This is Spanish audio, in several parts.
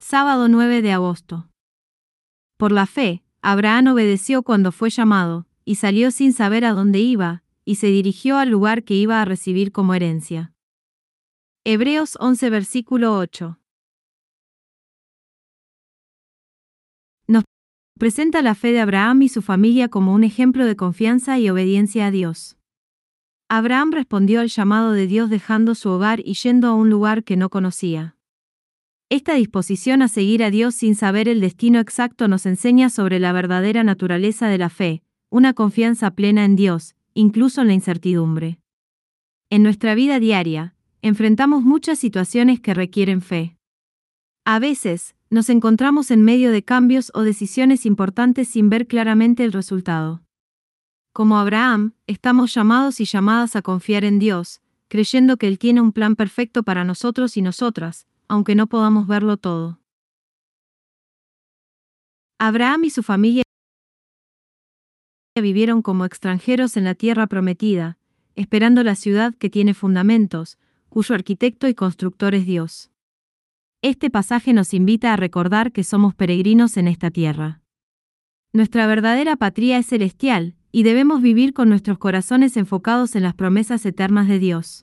Sábado 9 de agosto. Por la fe, Abraham obedeció cuando fue llamado, y salió sin saber a dónde iba, y se dirigió al lugar que iba a recibir como herencia. Hebreos 11 versículo 8. Nos presenta la fe de Abraham y su familia como un ejemplo de confianza y obediencia a Dios. Abraham respondió al llamado de Dios dejando su hogar y yendo a un lugar que no conocía. Esta disposición a seguir a Dios sin saber el destino exacto nos enseña sobre la verdadera naturaleza de la fe, una confianza plena en Dios, incluso en la incertidumbre. En nuestra vida diaria, enfrentamos muchas situaciones que requieren fe. A veces, nos encontramos en medio de cambios o decisiones importantes sin ver claramente el resultado. Como Abraham, estamos llamados y llamadas a confiar en Dios, creyendo que Él tiene un plan perfecto para nosotros y nosotras, aunque no podamos verlo todo. Abraham y su familia vivieron como extranjeros en la tierra prometida, esperando la ciudad que tiene fundamentos, cuyo arquitecto y constructor es Dios. Este pasaje nos invita a recordar que somos peregrinos en esta tierra. Nuestra verdadera patria es celestial, y debemos vivir con nuestros corazones enfocados en las promesas eternas de Dios.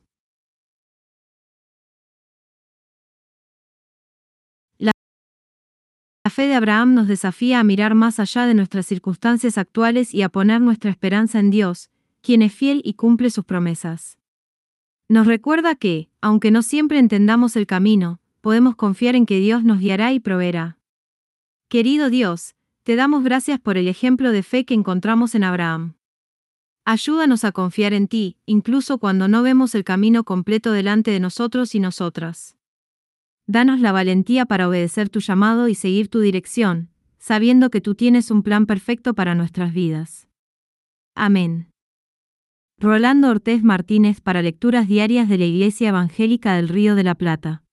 La fe de Abraham nos desafía a mirar más allá de nuestras circunstancias actuales y a poner nuestra esperanza en Dios, quien es fiel y cumple sus promesas. Nos recuerda que, aunque no siempre entendamos el camino, podemos confiar en que Dios nos guiará y proveerá. Querido Dios, te damos gracias por el ejemplo de fe que encontramos en Abraham. Ayúdanos a confiar en ti, incluso cuando no vemos el camino completo delante de nosotros y nosotras. Danos la valentía para obedecer tu llamado y seguir tu dirección, sabiendo que tú tienes un plan perfecto para nuestras vidas. Amén. Rolando Ortiz Martínez para Lecturas Diarias de la Iglesia Evangélica del Río de la Plata.